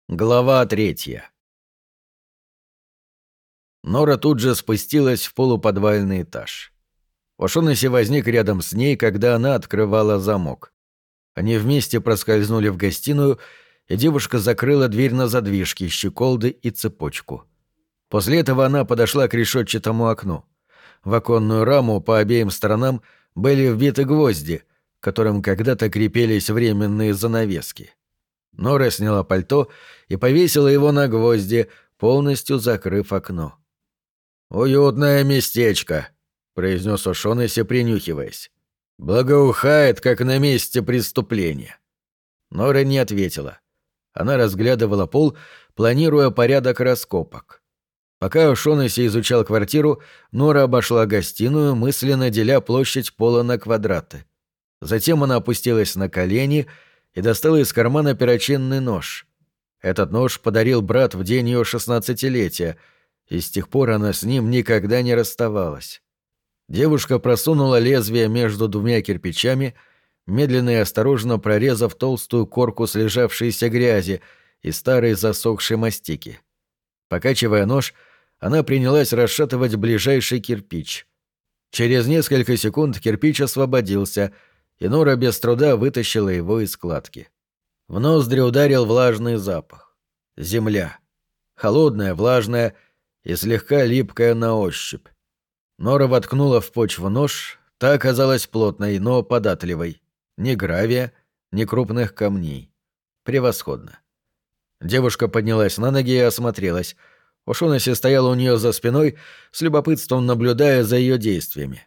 Глава 3. Нора тут же спустилась в полуподвальный этаж. Ошонеси возник рядом с ней, когда она открывала замок. Они вместе проскользнули в гостиную, и девушка закрыла дверь на задвижки, щеколды и цепочку. После этого она подошла к решетчатому окну. В оконную раму по обеим сторонам были вбиты гвозди, к которым когда-то крепились временные занавески. Нора сняла пальто и повесила его на гвозди, полностью закрыв окно. «Уютное местечко», — произнес Ошонеси, принюхиваясь. «Благоухает, как на месте преступления». Нора не ответила. Она разглядывала пол, планируя порядок раскопок. Пока Ошонеси изучал квартиру, Нора обошла гостиную, мысленно деля площадь пола на квадраты. Затем она опустилась на колени и достала из кармана перочинный нож. Этот нож подарил брат в день ее 16-летия, и с тех пор она с ним никогда не расставалась. Девушка просунула лезвие между двумя кирпичами, медленно и осторожно прорезав толстую корку слежавшейся грязи и старой засохшей мастики. Покачивая нож, она принялась расшатывать ближайший кирпич. Через несколько секунд кирпич освободился, и Нора без труда вытащила его из складки. В ноздри ударил влажный запах. Земля. Холодная, влажная и слегка липкая на ощупь. Нора воткнула в почву нож, та оказалась плотной, но податливой. Ни гравия, ни крупных камней. Превосходно. Девушка поднялась на ноги и осмотрелась. Ошонеси стояла у нее за спиной, с любопытством наблюдая за ее действиями.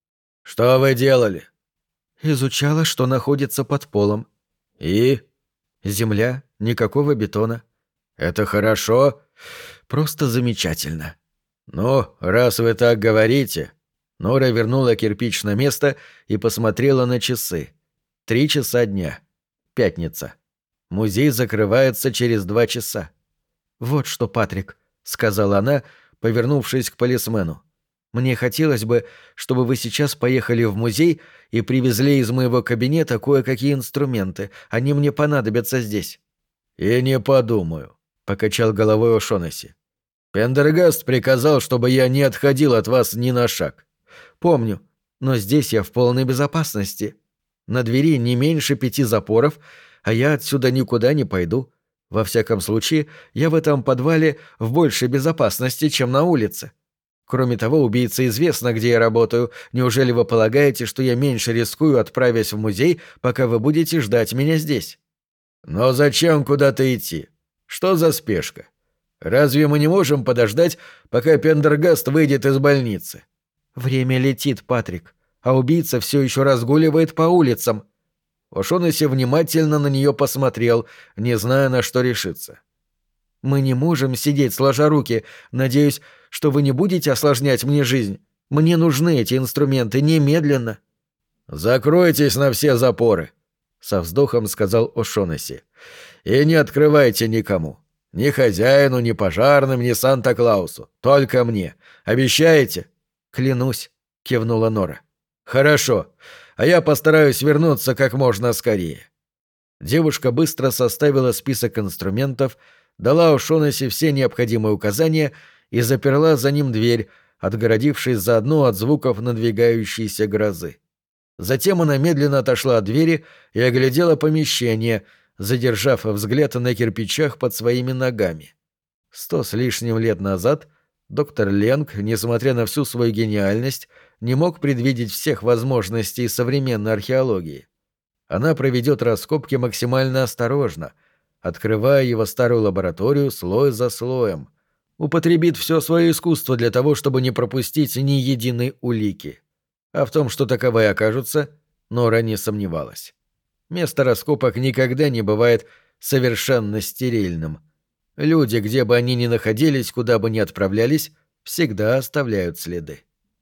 «Что вы делали?» «Изучала, что находится под полом». «И?» «Земля, никакого бетона». «Это хорошо?» «Просто замечательно». «Ну, раз вы так говорите...» Нора вернула кирпич на место и посмотрела на часы. 3 часа дня. Пятница. Музей закрывается через 2 часа. «Вот что, Патрик», — сказала она, повернувшись к полисмену. «Мне хотелось бы, чтобы вы сейчас поехали в музей и привезли из моего кабинета кое-какие инструменты. Они мне понадобятся здесь». «И не подумаю», — покачал головой Ошонеси. «Пендергаст приказал, чтобы я не отходил от вас ни на шаг». «Помню, но здесь я в полной безопасности. На двери не меньше 5 запоров, а я отсюда никуда не пойду. Во всяком случае, я в этом подвале в большей безопасности, чем на улице. Кроме того, убийце известно, где я работаю. Неужели вы полагаете, что я меньше рискую, отправясь в музей, пока вы будете ждать меня здесь?» «Но зачем куда-то идти? Что за спешка? Разве мы не можем подождать, пока Пендергаст выйдет из больницы?» «Время летит, Патрик, а убийца все еще разгуливает по улицам». Ошонеси внимательно на нее посмотрел, не зная, на что решиться. «Мы не можем сидеть сложа руки. Надеюсь, что вы не будете осложнять мне жизнь. Мне нужны эти инструменты немедленно». «Закройтесь на все запоры», — со вздохом сказал Ошонеси. «И не открывайте никому. Ни хозяину, ни пожарным, ни Санта-Клаусу. Только мне. Обещаете?» «Клянусь», — кивнула Нора. «Хорошо. А я постараюсь вернуться как можно скорее». Девушка быстро составила список инструментов, дала Ошонеси все необходимые указания и заперла за ним дверь, отгородившись заодно от звуков надвигающейся грозы. Затем она медленно отошла от двери и оглядела помещение, задержав взгляд на кирпичах под своими ногами. 100 с лишним лет назад доктор Ленг, несмотря на всю свою гениальность, не мог предвидеть всех возможностей современной археологии. Она проведет раскопки максимально осторожно, открывая его старую лабораторию слой за слоем. Употребит все свое искусство для того, чтобы не пропустить ни единой улики. А в том, что таковые окажутся, Нора не сомневалась. Место раскопок никогда не бывает совершенно стерильным. Люди, где бы они ни находились, куда бы ни отправлялись, всегда оставляют следы.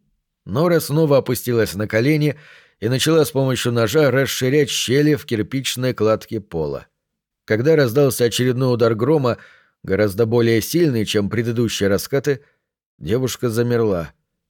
Нора снова опустилась на колени и начала с помощью ножа расширять щели в кирпичной кладке пола. Когда раздался очередной удар грома, гораздо более сильный, чем предыдущие раскаты, девушка замерла.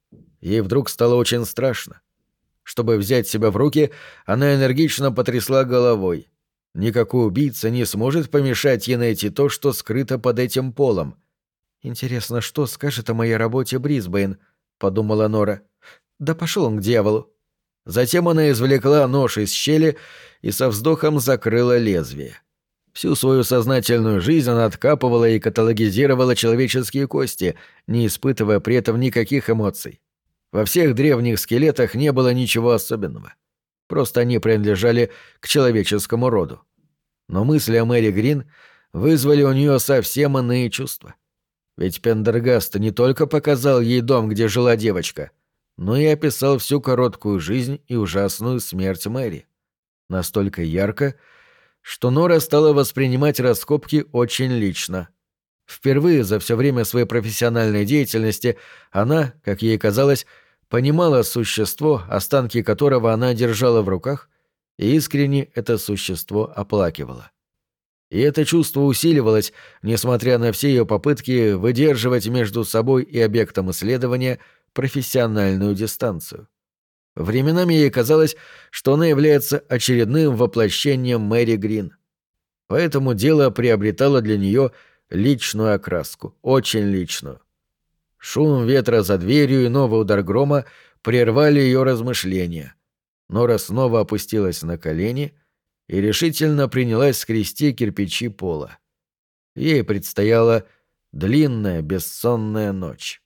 Ей вдруг стало очень страшно. Чтобы взять себя в руки, она энергично потрясла головой. Никакой убийца не сможет помешать ей найти то, что скрыто под этим полом. «Интересно, что скажет о моей работе Брисбейн?» — подумала Нора. «Да пошел он к дьяволу». Затем она извлекла нож из щели и со вздохом закрыла лезвие. Всю свою сознательную жизнь она откапывала и каталогизировала человеческие кости, не испытывая при этом никаких эмоций. Во всех древних скелетах не было ничего особенного. Просто они принадлежали к человеческому роду. Но мысли о Мэри Грин вызвали у нее совсем иные чувства. Ведь Пендергаст не только показал ей дом, где жила девочка, но и описал всю короткую жизнь и ужасную смерть Мэри. Настолько ярко, что Нора стала воспринимать раскопки очень лично. Впервые за все время своей профессиональной деятельности она, как ей казалось, понимала существо, останки которого она держала в руках, и искренне это существо оплакивала. И это чувство усиливалось, несмотря на все ее попытки выдерживать между собой и объектом исследования профессиональную дистанцию. Временами ей казалось, что она является очередным воплощением Мэри Грин. Поэтому дело приобретало для нее личную окраску, очень личную. Шум ветра за дверью и новый удар грома прервали ее размышления. Нора снова опустилась на колени и решительно принялась скрести кирпичи пола. Ей предстояла длинная бессонная ночь.